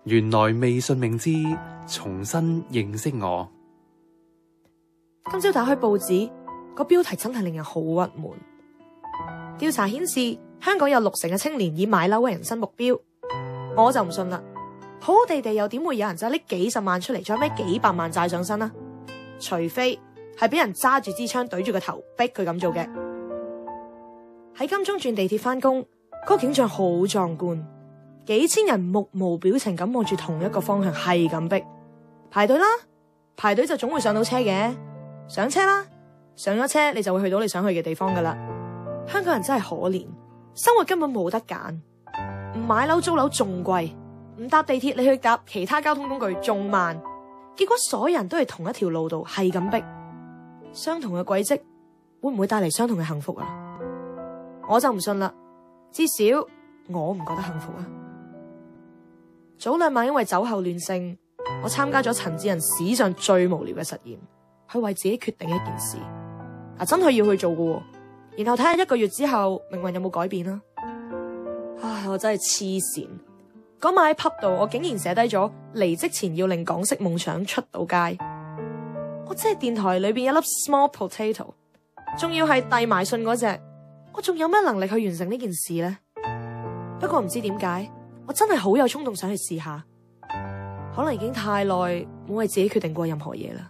原來微信名字重新認識我。 今朝打開報紙，個標題真係令人好鬱悶。調查顯示，香港有60%嘅青年以買樓為人生目標。我就唔信啦，好好地地又點會有人就拎幾十萬出嚟，再孭幾百萬債上身啊？除非係俾人揸住支槍對住個頭，逼佢咁做嘅。喺金鐘轉地鐵返工，嗰個景象好壯觀，幾千人目無表情咁望住同一個方向，係咁逼排隊啦。排隊就總會上到車嘅，上車啦，上咗車你就會去到你想去嘅地方噶啦。香港人真係可憐，生活根本冇得揀，唔買樓租樓仲貴，唔搭地鐵你去搭其他交通工具仲慢，結果所有人都係同一條路度係咁逼。相同嘅軌跡會唔會帶嚟相同嘅幸福啊？我就唔信啦，至少我唔覺得幸福啊。早2晚因為酒後亂性，我參加咗陳志仁史上最無聊嘅實驗，去為自己決定一件事，真係要去做嘅，然後睇下1個月之後命運有冇改變啦。唉，我真係黐線，嗰晚喺 pub 度，我竟然寫低咗離職前要令港式夢想出到街。我只係電台裏邊一粒 small potato， 仲要係遞埋信嗰隻，我仲有咩能力去完成呢件事呢？不過唔知點解，我真係好有衝動想去試下。可能已經太耐冇為自己決定過任何嘢啦。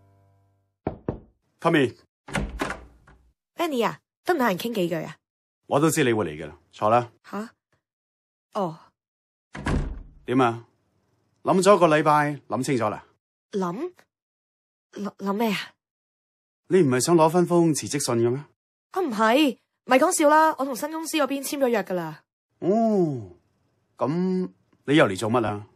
Come in。Benny 啊，得唔得閒傾幾句啊？ 我都知你會嚟嘅啦，坐啦。 吓？哦。 點啊？諗咗1個禮拜，諗清楚啦。 諗咩啊？ 你唔係想攞分封辭職信嘅咩？ 唔係，咪講笑啦！我同新公司嗰邊簽咗約噶啦。 哦，咁你又嚟做乜啊？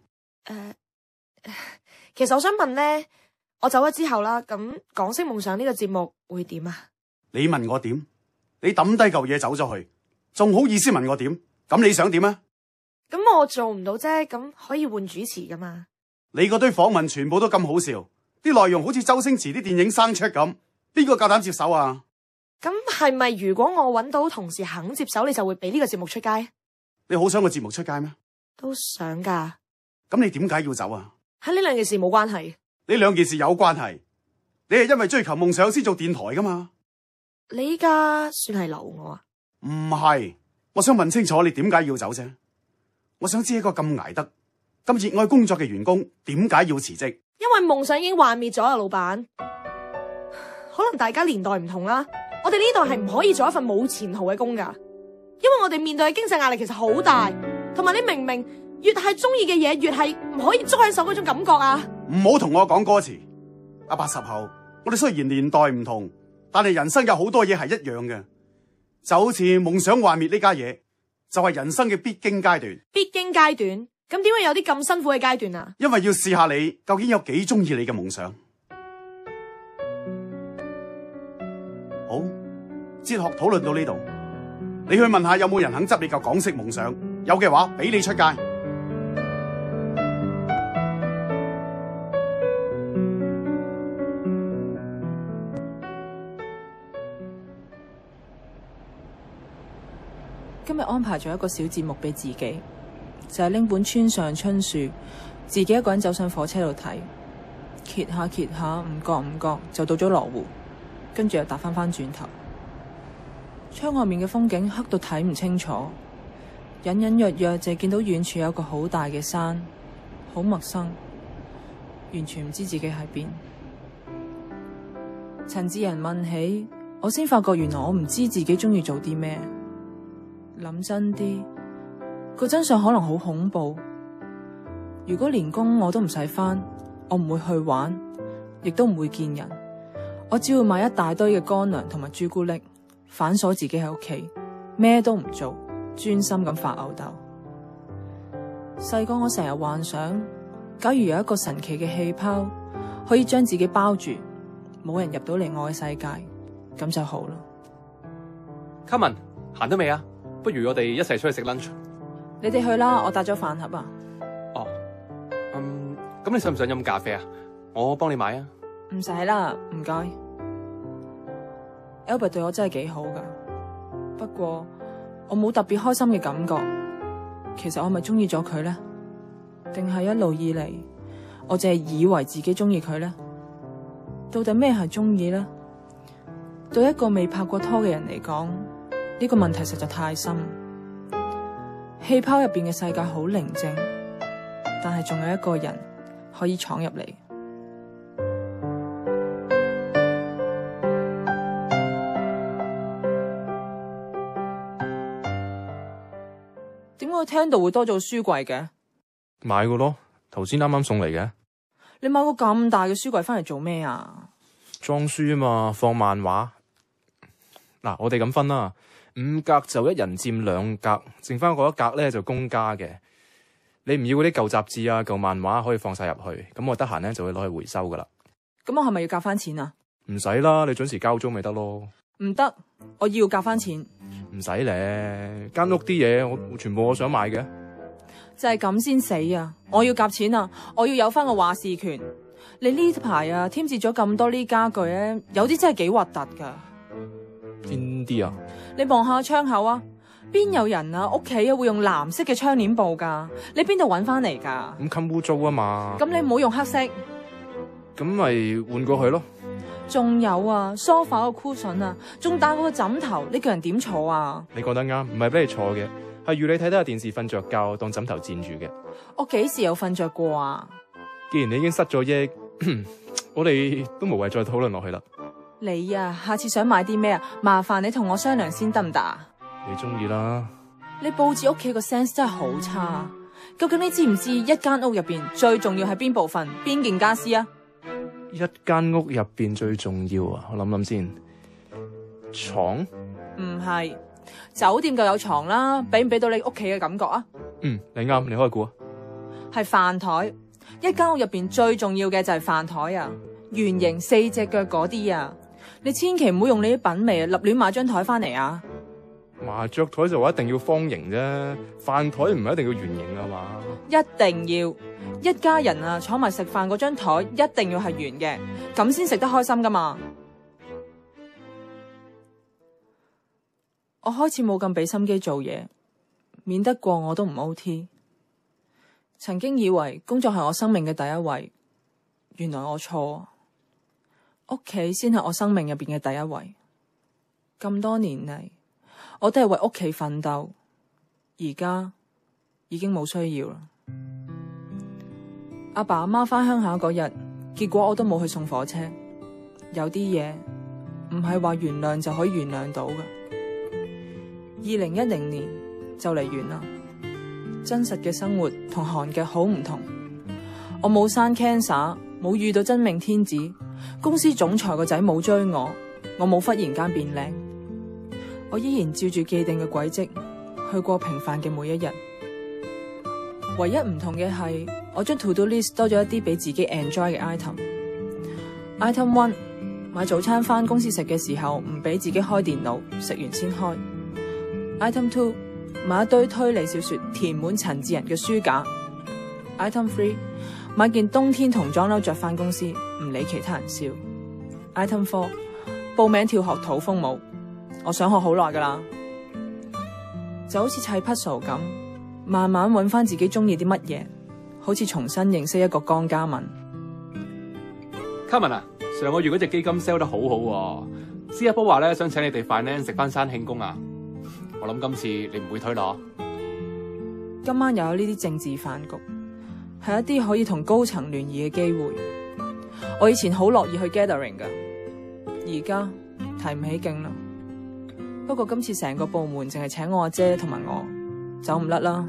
其實我想問咧，我走咗之後啦，咁港式夢想呢個節目會點啊？ 你問我點？你抌低嚿嘢走咗去，仲好意思問我點？咁你想點啊？ 咁我做唔到啫，咁可以換主持噶嘛？ 你嗰堆訪問全部都咁好笑，啲內容好似周星馳啲電影生出咁，邊個夠膽接手啊？ 咁係咪如果我搵到同事肯接手，你就會俾呢個節目出街？ 你好想個節目出街咩？ 都想噶。 咁你點解要走啊？ 喺呢兩件事冇關係。 呢兩件事有關係。你係因為追求夢想先做電台噶嘛？ 你依家算係留我啊？ 唔係，我想問清楚你點解要走啫？我想知一個咁捱得、咁熱愛工作嘅員工點解要辭職？ 因為夢想已經幻滅咗啊，老闆。可能大家年代唔同啦，我哋呢代係唔可以做一份冇前途嘅工噶，因為我哋面對嘅經濟壓力其實好大，同埋你明明越係中意嘅嘢，越係唔可以捉喺手嗰種感覺啊！ 唔好同我講歌詞。80後，我哋雖然年代唔同，但係人生有好多嘢係一樣嘅，就好似夢想幻滅呢家嘢，就係人生嘅必經階段。 必經階段，咁點會有啲咁辛苦嘅階段啊？ 因為要試下你究竟有幾中意你嘅夢想。好，哲學討論到呢度，你去問下有冇人肯執你嚿港式夢想，有嘅話俾你出街。 今日安排咗一個小節目俾自己，就係拎本村上春樹，自己一個人走上火車度睇，揭下揭下，唔覺就到咗羅湖，跟住又搭翻轉頭。窗外面嘅風景黑到睇唔清楚，隱隱約約就係見到遠處有一個好大嘅山，好陌生，完全唔知自己喺邊。陳志仁問起，我先發覺原來我唔知自己中意做啲咩。諗真啲，個真相可能好恐怖。如果連工我都唔使返，我唔會去玩，亦都唔會見人。我只會買一大堆嘅乾糧同埋朱古力，反鎖自己喺屋企，咩都唔做，專心咁發吽哣。細個我成日幻想，假如有一個神奇嘅氣泡，可以將自己包住，冇人入到嚟我嘅世界，咁就好啦。 嘉文，行得未啊？不如我哋一齊出去食 lunch。 你哋去啦，我帶咗飯盒啊。 哦，咁你想唔想飲咖啡啊？我幫你買啊。 唔使啦，唔該。Albert 對我真係幾好噶，不過我冇特別開心嘅感覺。其實我係咪中意咗佢呢？ 定係一路以嚟我淨係以為自己中意佢呢？到底咩係中意呢？對一個未拍過拖嘅人嚟講，呢個問題實在太深。氣泡入邊嘅世界好寧靜，但係仲有一個人可以闖入嚟。點解廳度會多咗書櫃嘅？ 買個咯，頭先啱啱送嚟嘅。 你買個咁大嘅書櫃翻嚟做咩啊？ 裝書啊嘛，放漫畫。嗱，我哋咁分啦，5格就一人佔2格，剩翻嗰1格咧就公家嘅。你唔要嗰啲舊雜誌啊、舊漫畫，可以放晒入去。咁我得閒咧就會攞去回收噶啦。 咁我係咪要夾翻錢啊？ 唔使啦，你準時交租咪得咯。 唔得，我要夾翻錢。 唔使咧，間屋啲嘢我全部我想買嘅。 就係咁先死啊！我要夾錢啊！我要有翻個話事權。你呢排啊添置咗咁多呢家具咧，有啲真係幾核突噶。 邊啲啊？ 你望下窗口啊，邊有人啊屋企啊會用藍色嘅窗簾布噶？你邊度搵翻嚟噶？ 咁襟污糟啊嘛。 咁你唔好用黑色。 咁咪換過去咯。 仲有啊，梳化個 cushion 啊，仲大過個枕頭，你叫人點坐啊？ 你講得啱，唔係俾你坐嘅，係預你睇得下電視瞓着覺，當枕頭墊住嘅。 我幾時有瞓着過啊？ 既然你已經失咗憶，我哋都無謂再討論落去啦。 你啊，下次想買啲咩啊？麻煩你同我商量先得唔得啊？ 你中意啦。 你佈置屋企個 sense 真係好差。究竟你知唔知一間屋入邊最重要係邊部分？邊件家私啊？ 一間屋入邊最重要啊，我諗諗先。床？ 唔係，酒店就有床啦，俾唔俾到你屋企嘅感覺啊？ 你啱，你開估啊。 係飯台。一間屋入邊最重要嘅就係飯台啊，圓形4隻腳嗰啲啊。你千祈唔好用你啲品味啊，立亂買張台翻嚟啊。 麻雀台就話一定要方形啫，飯台唔係一定要圓形啊嘛。 一定要，一家人啊坐埋食飯嗰張台一定要係圓嘅，咁先食得開心噶嘛。我開始冇咁俾心機做嘢，免得過我都唔 OT。曾經以為工作係我生命嘅第一位，原來我錯，屋企先係我生命入邊嘅第一位。咁多年嚟，我都係為屋企奮鬥，而家已經冇需要啦。阿爸阿媽返鄉下嗰日，結果我都冇去送火車。有啲嘢唔係話原諒就可以原諒到㗎。2010年就嚟完啦。真實嘅生活同韓劇好唔同，我冇生 cancer， 冇遇到真命天子，公司總裁個仔冇追我冇忽然間變靚，我依然照住既定嘅軌跡去過平凡嘅每一日。唯一唔同嘅係，我將 to do list 多咗一啲俾自己 enjoy 嘅 item。Item 1，買早餐返公司食嘅時候唔俾自己開電腦，食完先開。Item 2，買一堆推理小說填滿陳志仁嘅書架。Item 3，買件冬天童裝褸着返公司，唔理其他人笑。Item 4，報名跳學土風舞，我想學好耐噶啦。就好似砌 puzzle 咁，慢慢揾翻自己中意啲乜嘢，好似重新認識一個江嘉敏。 卡文啊，上個月嗰隻基金 sell 得好好喎，CFO 話咧想請你哋 finance 食翻山慶功啊！我諗今次你唔會推攞。 今晚又有呢啲政治飯局，係一啲可以同高層聯誼嘅機會。我以前好樂意去 gathering 噶，而家提唔起勁啦。不過今次成個部門淨係請我阿姐同埋我，走唔甩啦。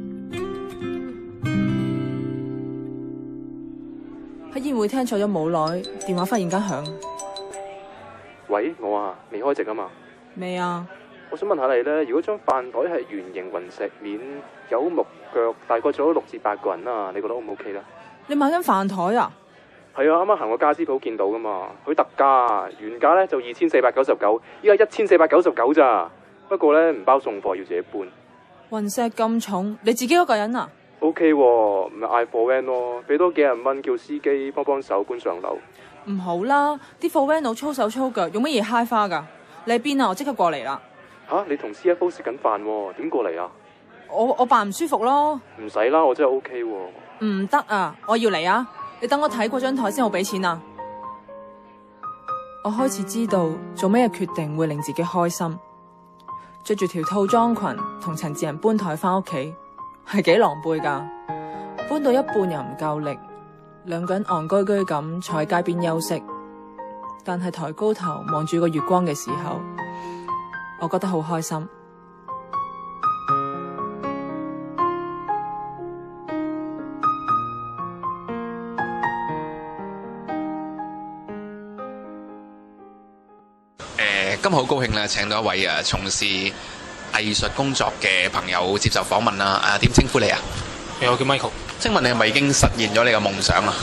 喺宴會廳坐咗冇耐，電話忽然間響。 喂，我啊，未開席啊嘛。 未啊？ 我想問下你咧，如果張飯台係圓形雲石面，有木腳，大概坐咗6至8個人啊，你覺得 O 唔 OK 咧？ 你買緊飯台啊？ 係啊，啱啱行過家私鋪見到噶嘛，佢特價，原價咧就2499，依家1499咋。不過咧唔包送貨，要自己搬。 雲石咁重，你自己一個人啊 ？OK 喎，咪嗌貨 van 咯，俾多幾廿蚊叫司機幫手搬上樓。 唔好啦，啲貨 van 佬粗手粗腳，用乜嘢揩花噶？你喺邊啊？我即刻過嚟啦。 吓，你同 CFO 食緊飯喎，點過嚟啊？ 我扮唔舒服咯。 唔使啦，我真係 OK 喎。 唔得啊！我要嚟啊！你等我睇過張台先好俾錢啊！我開始知道做咩決定會令自己開心。着住條套裝裙同陳志仁搬台翻屋企，係幾狼狽噶。搬到一半又唔夠力，兩個人戇居居咁坐喺街邊休息。但係抬高頭望住個月光嘅時候，我覺得好開心。 今日好高興咧，請到一位從事藝術工作嘅朋友接受訪問啦。點稱呼你啊？ 我叫 Michael。 請問你係咪已經實現咗你嘅夢想啊？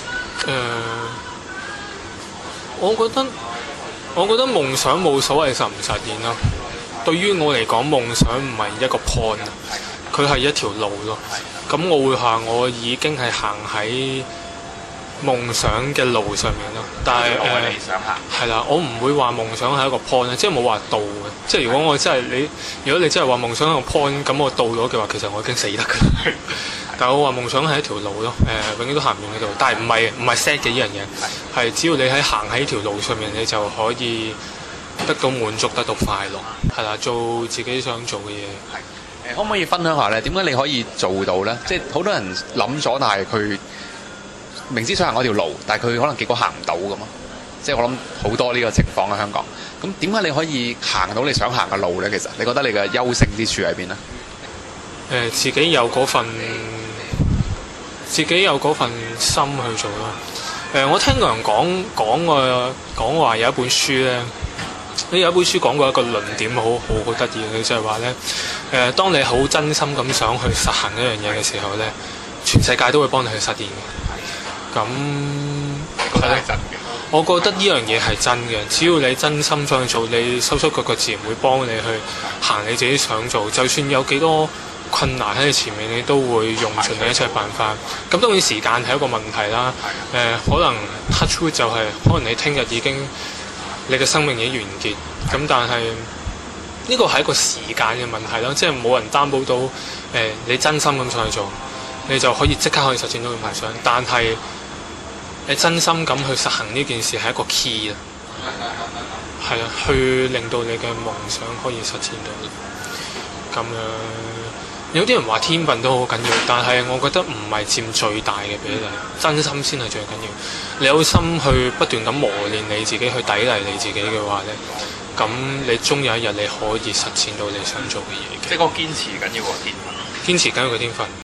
我覺得夢想冇所謂實唔實現咯。對於我嚟講，夢想唔係一個 point，佢係一條路咯。咁我會話我已經係行喺夢想嘅路上面咯，但係理想行係啦，我唔會話夢想係一個 point，即係冇話到嘅。即係如果我真係如果你真係話夢想係一個 point，咁我到咗嘅話，其實我已經死得㗎啦。但係我話夢想係一條路咯，永遠都行唔完嗰度。但係唔係 set 嘅呢樣嘢，係只要你喺行喺條路上面，你就可以得到滿足，得到快樂，係啦，做自己想做嘅嘢。 可唔可以分享下咧？點解你可以做到咧？即係好多人諗咗，但係佢明知想行嗰條路，但係佢可能結果行唔到咁嘛。即係我諗好多呢個情況喺香港。咁點解你可以行到你想行嘅路咧？其實你覺得你嘅優勝之處喺邊咧？ 自己有嗰份心去做咯。我聽個人講話有一本書咧，有一本書講過一個論點好得意嘅，就係話咧，當你好真心咁想去實行一樣嘢嘅時候咧，全世界都會幫你去實現嘅。咁覺得係真嘅。 我覺得呢樣嘢係真嘅，只要你真心想去做，你手腳自然會幫你去行你自己想做。就算有幾多困難喺你前面，你都會用盡你一切辦法。咁當然時間係一個問題啦。可能 touch wood 就係可能你聽日已經你嘅生命已經完結。咁但係呢個係一個時間嘅問題啦，即係冇人擔保到你真心咁想去做，你就可以即刻可以實踐到嘅夢想。但係你真心咁去實行呢件事係一個 key 啊，係啊，去令到你嘅夢想可以實踐到。咁有啲人話天分都好緊要，但係我覺得唔係佔最大嘅比例，真心先係最緊要。你有心去不斷咁磨練你自己，去砥礪你自己嘅話咧，咁你終有一日你可以實踐到你想做嘅嘢嘅。 即係嗰個堅持緊要個天分。 堅持緊要個天分。